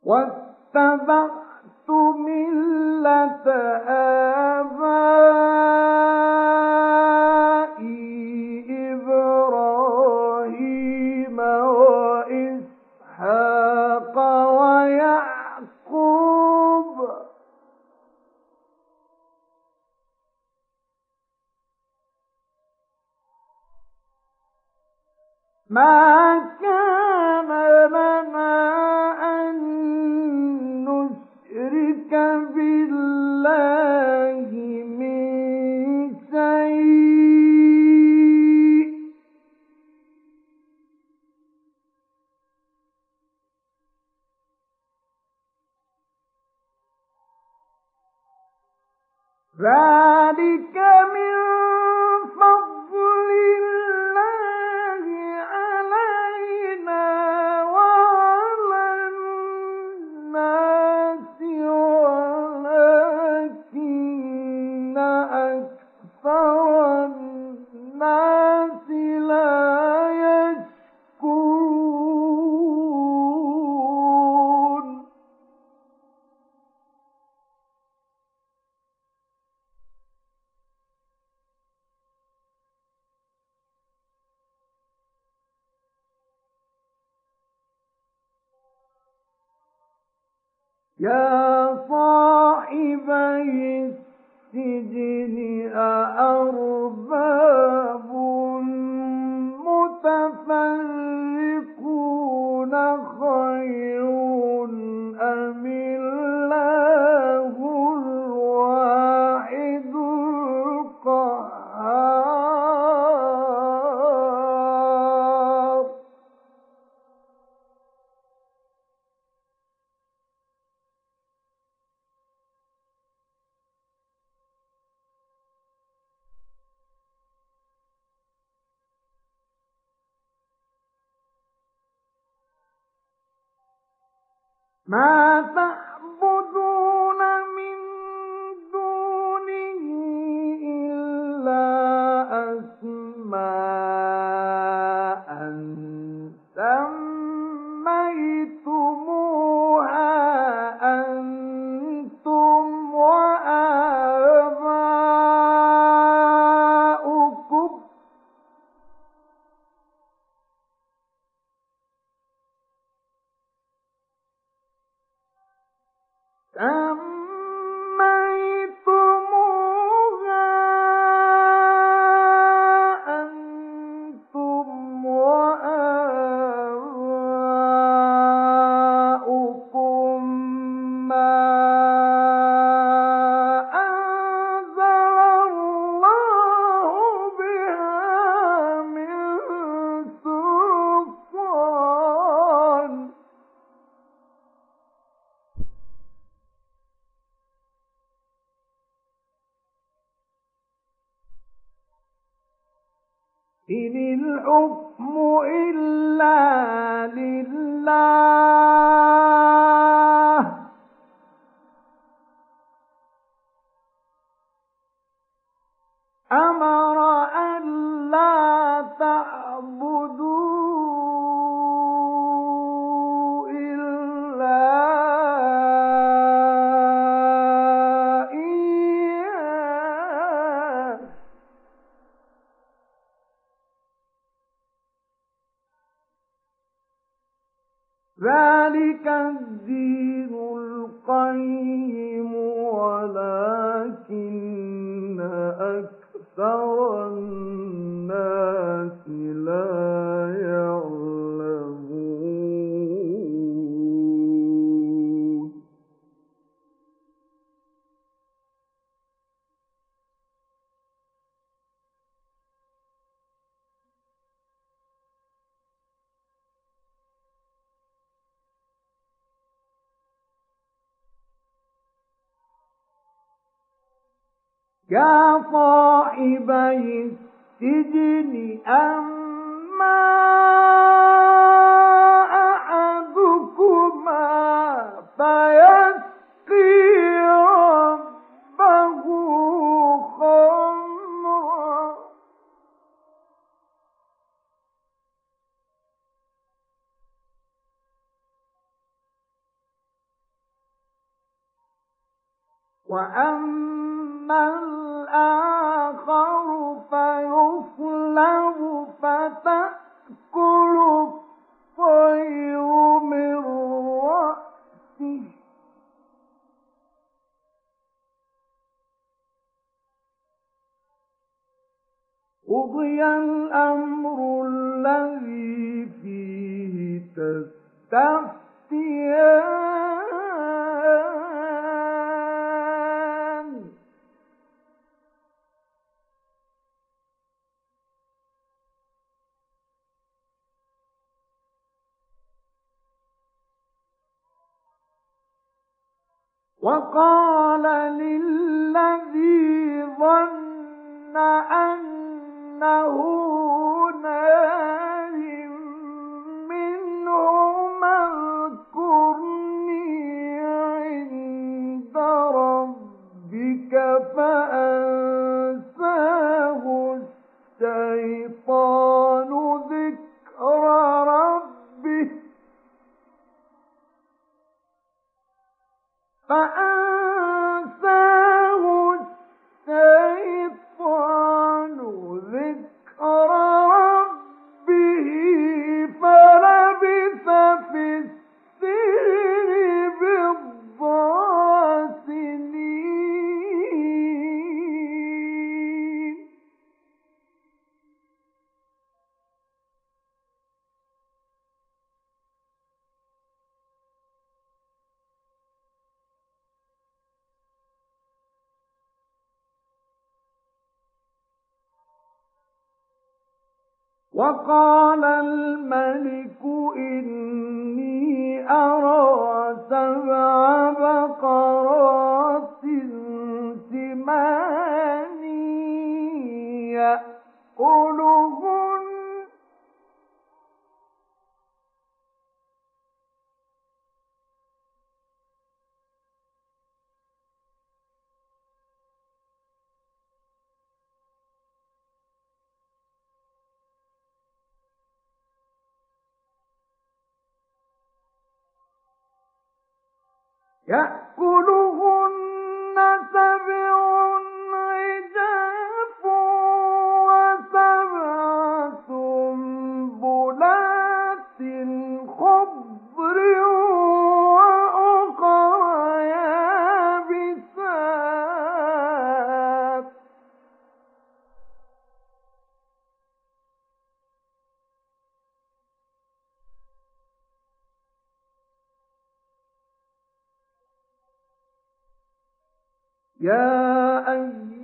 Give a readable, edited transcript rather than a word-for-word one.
واتبعت ملة آبائي إبراهيم وإسحاق ويعقوب ما كان لنا أن نشرك بالله من شيء ذلك من فضل الله علينا وعلى الناس ولكن أكثر الناس لا يشكرون يا صاحبي السجن أأرباب متفرقون خير أم الله الواحد القهار ما تعبدون من دونه إلا أسماء سميتموها أنتم وآباؤكم ما أنزل الله بها من سلطان إن الحكم إلا لله أمر أن لا تعبدوا إلا إياه ذلك الدين القيم ولكن أكثر الناس لا يعلمون يا صاحبي السجن أما أحدكما فيسقي ربه خمرا وأما الآخر فيصلب فتأكل الطير من رأسه قضي الأمر الذي فيه تستفتيان وقال للذي ظن أنه ناج منهما اذكرني عند ربك فأنساه الشيطان ذكر ربه فلبث في السجن بضع سنين وقال الملك إني أرى 7 بقرات سمان يأكلهن يأكلهن 7 عجاف و7 سنبلات خضر وأخرى يابسات يا أيها